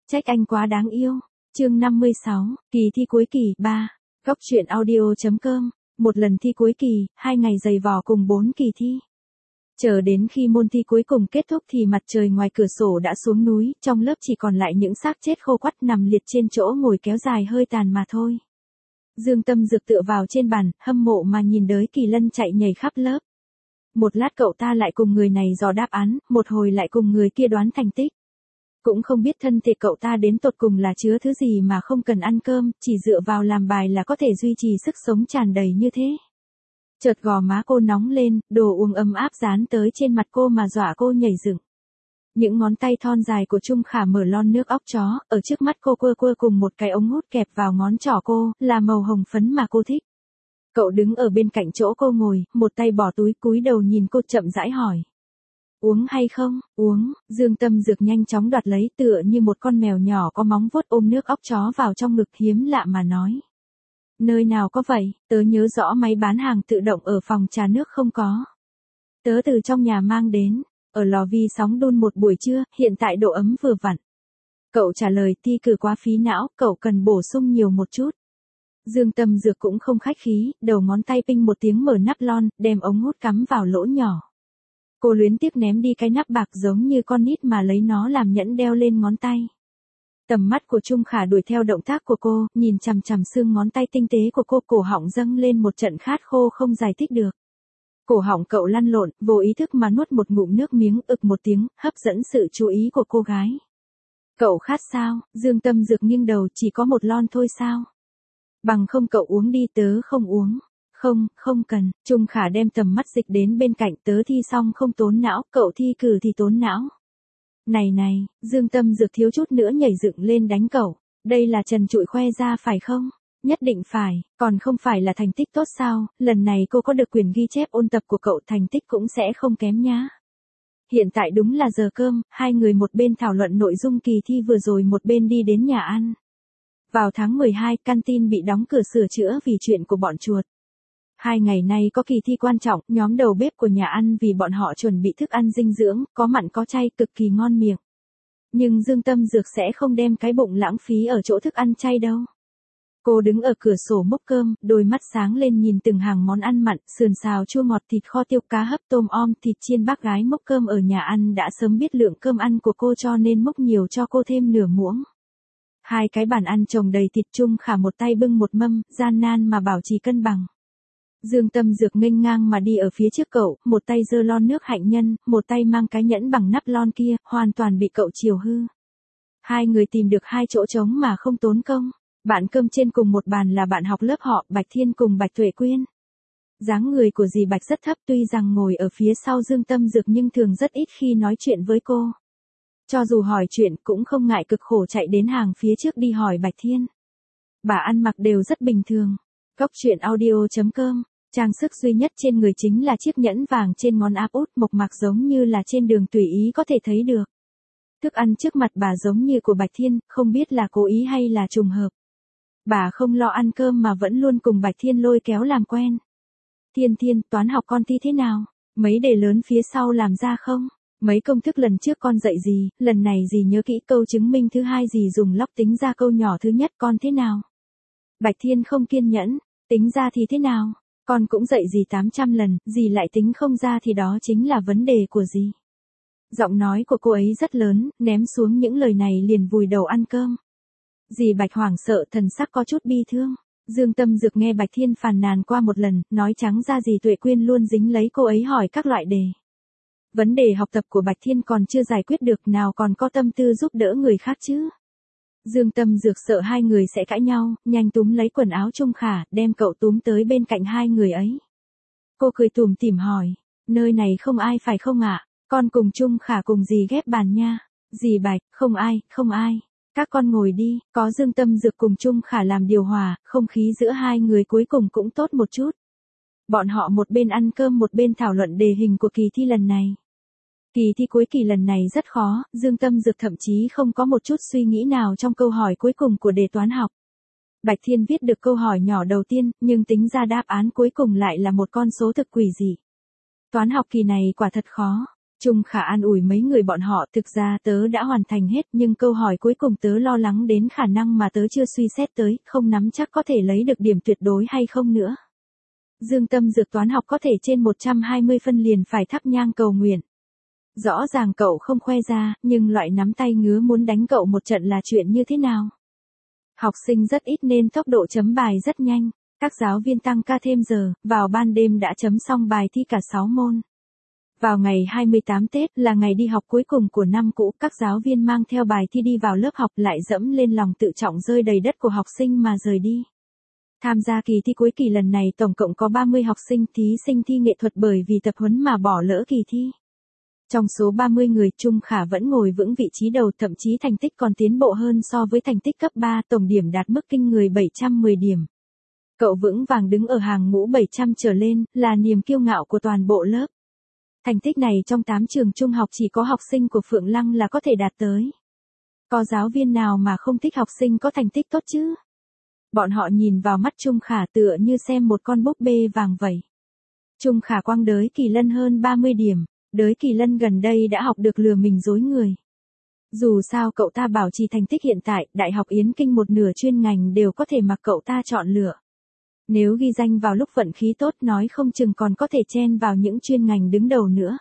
Trách anh quá đáng yêu. Chương 56, kỳ thi cuối kỳ 3. Góc truyện audio.com. Một lần thi cuối kỳ, 2 ngày dày vò cùng 4 kỳ thi. Chờ đến khi môn thi cuối cùng kết thúc thì mặt trời ngoài cửa sổ đã xuống núi, trong lớp chỉ còn lại những xác chết khô quắt nằm liệt trên chỗ ngồi kéo dài hơi tàn mà thôi. Dương Tâm Dược tựa vào trên bàn, hâm mộ mà nhìn đới Kỳ Lân chạy nhảy khắp lớp. Một lát cậu ta lại cùng người này dò đáp án, một hồi lại cùng người kia đoán thành tích. Cũng không biết thân thể cậu ta đến tột cùng là chứa thứ gì mà không cần ăn cơm, chỉ dựa vào làm bài là có thể duy trì sức sống tràn đầy như thế. Chợt gò má cô nóng lên, đồ uống ấm áp dán tới trên mặt cô mà dọa cô nhảy dựng. Những ngón tay thon dài của Trung Khả mở lon nước óc chó, ở trước mắt cô quơ cùng một cái ống hút kẹp vào ngón trỏ cô, là màu hồng phấn mà cô thích. Cậu đứng ở bên cạnh chỗ cô ngồi, một tay bỏ túi cúi đầu nhìn cô chậm rãi hỏi. Uống hay không? Uống. Dương Tâm Dược nhanh chóng đoạt lấy, tựa như một con mèo nhỏ có móng vuốt ôm nước óc chó vào trong ngực, hiếm lạ mà nói. Nơi nào có vậy, tớ nhớ rõ máy bán hàng tự động ở phòng trà nước không có. Tớ từ trong nhà mang đến, ở lò vi sóng đun một buổi trưa, hiện tại độ ấm vừa vặn. Cậu trả lời, thi cử quá phí não, cậu cần bổ sung nhiều một chút. Dương Tâm Dược cũng không khách khí, đầu ngón tay pinh một tiếng mở nắp lon, đem ống hút cắm vào lỗ nhỏ. Cô luyến tiếc ném đi cái nắp bạc giống như con nít mà lấy nó làm nhẫn đeo lên ngón tay. Tầm mắt của Trung Khả đuổi theo động tác của cô, nhìn chằm chằm xương ngón tay tinh tế của cô, cổ họng dâng lên một trận khát khô không giải thích được. Cổ họng cậu lăn lộn, vô ý thức mà nuốt một ngụm nước miếng, ực một tiếng, hấp dẫn sự chú ý của cô gái. Cậu khát sao? Dương Tâm Dược nghiêng đầu, chỉ có một lon thôi sao? Bằng không cậu uống đi, tớ không uống. Không cần. Trung Khả đem tầm mắt dịch đến bên cạnh, tớ thi xong không tốn não, cậu thi cử thì tốn não. Này, Dương Tâm Dược thiếu chút nữa nhảy dựng lên đánh cậu. Đây là trần trụi khoe ra phải không? Nhất định phải, còn không phải là thành tích tốt sao? Lần này cô có được quyền ghi chép ôn tập của cậu, thành tích cũng sẽ không kém nhá. Hiện tại đúng là giờ cơm, hai người một bên thảo luận nội dung kỳ thi vừa rồi, một bên đi đến nhà ăn. Vào tháng 12, canteen bị đóng cửa sửa chữa vì chuyện của bọn chuột. 2 ngày nay có kỳ thi quan trọng, nhóm đầu bếp của nhà ăn vì bọn họ chuẩn bị thức ăn dinh dưỡng, có mặn có chay, cực kỳ ngon miệng. Nhưng Dương Tâm Dược sẽ không đem cái bụng lãng phí ở chỗ thức ăn chay đâu. Cô đứng ở cửa sổ múc cơm, đôi mắt sáng lên nhìn từng hàng món ăn mặn, sườn xào chua ngọt, thịt kho tiêu, cá hấp, tôm om, thịt chiên. Bác gái múc cơm ở nhà ăn đã sớm biết lượng cơm ăn của cô cho nên múc nhiều cho cô thêm nửa muỗng. 2 cái bàn ăn chồng đầy thịt. Trung Khả một tay bưng một mâm, gian nan mà bảo trì cân bằng. Dương Tâm Dược nghênh ngang mà đi ở phía trước cậu, một tay giơ lon nước hạnh nhân, một tay mang cái nhẫn bằng nắp lon kia, hoàn toàn bị cậu chiều hư. Hai người tìm được 2 chỗ trống mà không tốn công. Bạn cơm trên cùng một bàn là bạn học lớp họ, Bạch Thiên cùng Bạch Tuệ Quyên. Dáng người của dì Bạch rất thấp, tuy rằng ngồi ở phía sau Dương Tâm Dược nhưng thường rất ít khi nói chuyện với cô. Cho dù hỏi chuyện cũng không ngại cực khổ chạy đến hàng phía trước đi hỏi Bạch Thiên. Bà ăn mặc đều rất bình thường. Góc truyện audio.com. Trang sức duy nhất trên người chính là chiếc nhẫn vàng trên ngón áp út, mộc mạc giống như là trên đường tùy ý có thể thấy được. Thức ăn trước mặt bà giống như của Bạch Thiên, không biết là cố ý hay là trùng hợp. Bà không lo ăn cơm mà vẫn luôn cùng Bạch Thiên lôi kéo làm quen. Thiên, toán học con thi thế nào? Mấy đề lớn phía sau làm ra không? Mấy công thức lần trước con dạy gì, lần này dì nhớ kỹ câu chứng minh thứ hai dì dùng log tính ra câu nhỏ thứ nhất con thế nào? Bạch Thiên không kiên nhẫn, tính ra thì thế nào? Con cũng dạy dì 800 lần, dì lại tính không ra thì đó chính là vấn đề của dì. Giọng nói của cô ấy rất lớn, ném xuống những lời này liền vùi đầu ăn cơm. Dì Bạch hoảng sợ, thần sắc có chút bi thương. Dương Tâm Dược nghe Bạch Thiên phàn nàn qua một lần, nói trắng ra dì Tuệ Quyên luôn dính lấy cô ấy hỏi các loại đề. Vấn đề học tập của Bạch Thiên còn chưa giải quyết được, nào còn có tâm tư giúp đỡ người khác chứ. Dương Tâm Dược sợ hai người sẽ cãi nhau, nhanh túm lấy quần áo Trung Khả, đem cậu túm tới bên cạnh hai người ấy. Cô cười tủm tỉm hỏi, nơi này không ai phải không ạ? Con cùng Trung Khả cùng dì ghép bàn nha. Dì Bạch, không ai. Các con ngồi đi, có Dương Tâm Dược cùng Trung Khả làm điều hòa, không khí giữa hai người cuối cùng cũng tốt một chút. Bọn họ một bên ăn cơm một bên thảo luận đề hình của kỳ thi lần này. Kỳ thi cuối kỳ lần này rất khó, Dương Tâm Dược thậm chí không có một chút suy nghĩ nào trong câu hỏi cuối cùng của đề toán học. Bạch Thiên viết được câu hỏi nhỏ đầu tiên, nhưng tính ra đáp án cuối cùng lại là một con số thực quỷ dị. Toán học kỳ này quả thật khó. Trung Khả an ủi mấy người bọn họ, thực ra tớ đã hoàn thành hết, nhưng câu hỏi cuối cùng tớ lo lắng đến khả năng mà tớ chưa suy xét tới, không nắm chắc có thể lấy được điểm tuyệt đối hay không nữa. Dương Tâm Dược toán học có thể trên 120 phân liền phải thắp nhang cầu nguyện. Rõ ràng cậu không khoe ra, nhưng loại nắm tay ngứa muốn đánh cậu một trận là chuyện như thế nào? Học sinh rất ít nên tốc độ chấm bài rất nhanh. Các giáo viên tăng ca thêm giờ, vào ban đêm đã chấm xong bài thi cả 6 môn. Vào ngày 28 Tết là ngày đi học cuối cùng của năm cũ, các giáo viên mang theo bài thi đi vào lớp học lại dẫm lên lòng tự trọng rơi đầy đất của học sinh mà rời đi. Tham gia kỳ thi cuối kỳ lần này tổng cộng có 30 học sinh thí sinh thi nghệ thuật bởi vì tập huấn mà bỏ lỡ kỳ thi. Trong số 30 người, Trung Khả vẫn ngồi vững vị trí đầu, thậm chí thành tích còn tiến bộ hơn so với thành tích cấp 3, tổng điểm đạt mức kinh người 710 điểm. Cậu vững vàng đứng ở hàng ngũ 700 trở lên, là niềm kiêu ngạo của toàn bộ lớp. Thành tích này trong 8 trường trung học chỉ có học sinh của Phượng Lăng là có thể đạt tới. Có giáo viên nào mà không thích học sinh có thành tích tốt chứ? Bọn họ nhìn vào mắt Trung Khả tựa như xem một con búp bê vàng vậy. Trung Khả quăng Đới Kỳ Lân hơn 30 điểm, Đới Kỳ Lân gần đây đã học được lừa mình dối người. Dù sao cậu ta bảo trì thành tích hiện tại, Đại học Yến Kinh một nửa chuyên ngành đều có thể mặc cậu ta chọn lựa. Nếu ghi danh vào lúc vận khí tốt nói không chừng còn có thể chen vào những chuyên ngành đứng đầu nữa.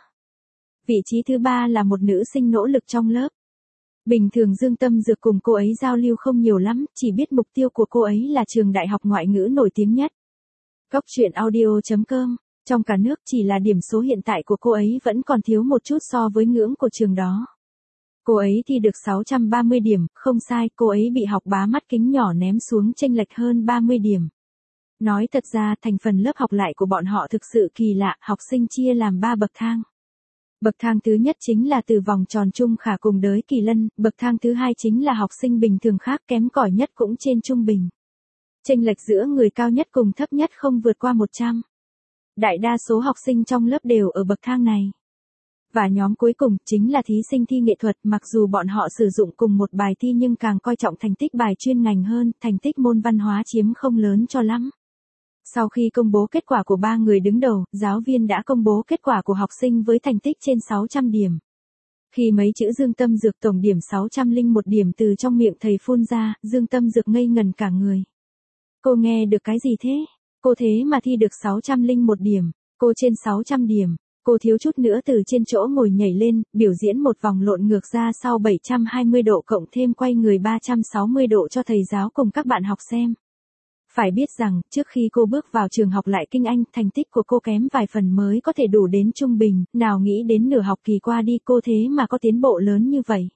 Vị trí thứ 3 là một nữ sinh nỗ lực trong lớp. Bình thường Dương Tâm Dược cùng cô ấy giao lưu không nhiều lắm, chỉ biết mục tiêu của cô ấy là trường đại học ngoại ngữ nổi tiếng nhất. Góc truyện audio.com, trong cả nước chỉ là điểm số hiện tại của cô ấy vẫn còn thiếu một chút so với ngưỡng của trường đó. Cô ấy thi được 630 điểm, không sai, cô ấy bị học bá mắt kính nhỏ ném xuống chênh lệch hơn 30 điểm. Nói thật ra thành phần lớp học lại của bọn họ thực sự kỳ lạ, học sinh chia làm 3 bậc thang. Bậc thang thứ nhất chính là từ vòng tròn Trung Khả cùng Đới Kỳ Lân, bậc thang thứ hai chính là học sinh bình thường khác kém cỏi nhất cũng trên trung bình. Chênh lệch giữa người cao nhất cùng thấp nhất không vượt qua 100. Đại đa số học sinh trong lớp đều ở bậc thang này. Và nhóm cuối cùng chính là thí sinh thi nghệ thuật, mặc dù bọn họ sử dụng cùng một bài thi nhưng càng coi trọng thành tích bài chuyên ngành hơn, thành tích môn văn hóa chiếm không lớn cho lắm. Sau khi công bố kết quả của 3 người đứng đầu, giáo viên đã công bố kết quả của học sinh với thành tích trên 600 điểm. Khi mấy chữ Dương Tâm Dược tổng điểm 601 điểm từ trong miệng thầy phun ra, Dương Tâm Dược ngây ngần cả người. Cô nghe được cái gì thế? Cô thế mà thi được 601 điểm, cô trên 600 điểm. Cô thiếu chút nữa từ trên chỗ ngồi nhảy lên, biểu diễn một vòng lộn ngược ra sau 720 độ cộng thêm quay người 360 độ cho thầy giáo cùng các bạn học xem. Phải biết rằng, trước khi cô bước vào trường học lại kinh Anh, thành tích của cô kém vài phần mới có thể đủ đến trung bình, nào nghĩ đến nửa học kỳ qua đi cô thế mà có tiến bộ lớn như vậy.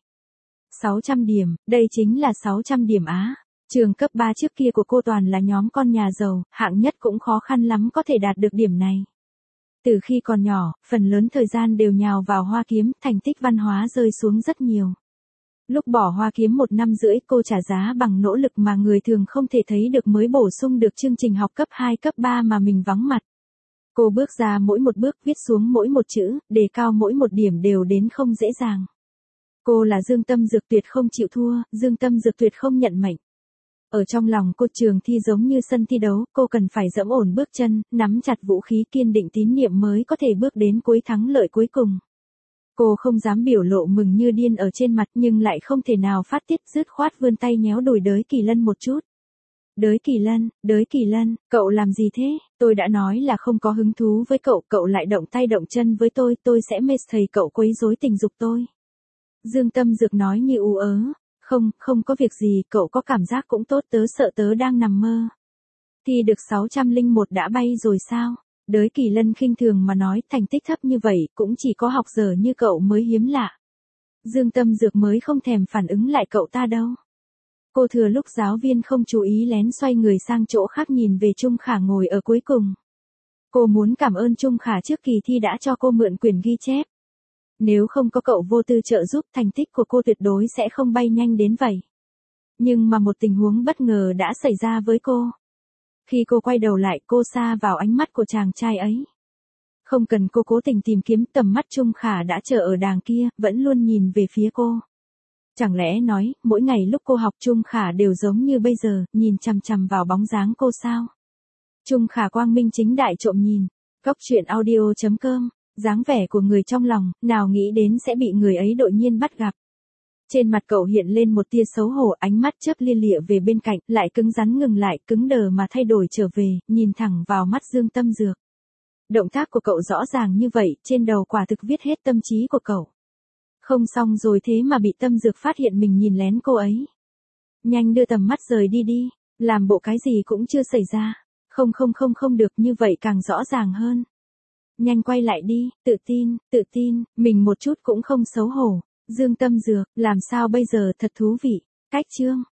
600 điểm, đây chính là 600 điểm á. Trường cấp 3 trước kia của cô toàn là nhóm con nhà giàu, hạng nhất cũng khó khăn lắm có thể đạt được điểm này. Từ khi còn nhỏ, phần lớn thời gian đều nhào vào Hoa Kiếm, thành tích văn hóa rơi xuống rất nhiều. Lúc bỏ Hoa Kiếm 1 năm rưỡi cô trả giá bằng nỗ lực mà người thường không thể thấy được mới bổ sung được chương trình học cấp 2 cấp 3 mà mình vắng mặt. Cô bước ra mỗi một bước, viết xuống mỗi một chữ, đề cao mỗi một điểm đều đến không dễ dàng. Cô là Dương Tâm Dược tuyệt không chịu thua, Dương Tâm Dược tuyệt không nhận mệnh. Ở trong lòng cô trường thi giống như sân thi đấu, cô cần phải dẫm ổn bước chân, nắm chặt vũ khí kiên định tín niệm mới có thể bước đến cuối thắng lợi cuối cùng. Cô không dám biểu lộ mừng như điên ở trên mặt nhưng lại không thể nào phát tiết, dứt khoát vươn tay nhéo đùi Đới Kỳ Lân một chút. Đới Kỳ Lân, cậu làm gì thế? Tôi đã nói là không có hứng thú với cậu, cậu lại động tay động chân với tôi sẽ mê thầy cậu quấy rối tình dục tôi. Dương Tâm Dược nói như ú ớ. Không có việc gì, cậu có cảm giác cũng tốt, tớ sợ tớ đang nằm mơ. Thi được 601 đã bay rồi sao? Đới Kỳ Lân khinh thường mà nói, thành tích thấp như vậy, cũng chỉ có học dở như cậu mới hiếm lạ. Dương Tâm Dược mới không thèm phản ứng lại cậu ta đâu. Cô thừa lúc giáo viên không chú ý lén xoay người sang chỗ khác nhìn về Trung Khả ngồi ở cuối cùng. Cô muốn cảm ơn Trung Khả trước kỳ thi đã cho cô mượn quyển ghi chép. Nếu không có cậu vô tư trợ giúp, thành tích của cô tuyệt đối sẽ không bay nhanh đến vậy. Nhưng mà một tình huống bất ngờ đã xảy ra với cô. Khi cô quay đầu lại, cô sa vào ánh mắt của chàng trai ấy. Không cần cô cố tình tìm kiếm, tầm mắt Trung Khả đã chờ ở đàng kia, vẫn luôn nhìn về phía cô. Chẳng lẽ nói, mỗi ngày lúc cô học Trung Khả đều giống như bây giờ, nhìn chằm chằm vào bóng dáng cô sao? Trung Khả quang minh chính đại trộm nhìn. Góc truyện audio.com Dáng vẻ của người trong lòng, nào nghĩ đến sẽ bị người ấy đột nhiên bắt gặp. Trên mặt cậu hiện lên một tia xấu hổ, ánh mắt chớp lia lịa về bên cạnh, lại cứng rắn ngừng lại, cứng đờ mà thay đổi trở về, nhìn thẳng vào mắt Dương Tâm Dược. Động tác của cậu rõ ràng như vậy, trên đầu quả thực viết hết tâm trí của cậu. Không xong rồi, thế mà bị Tâm Dược phát hiện mình nhìn lén cô ấy. Nhanh đưa tầm mắt rời đi đi, làm bộ cái gì cũng chưa xảy ra. Không được, như vậy càng rõ ràng hơn. Nhanh quay lại đi, tự tin, mình một chút cũng không xấu hổ. Dương Tâm Dược, làm sao bây giờ, thật thú vị. Cách chương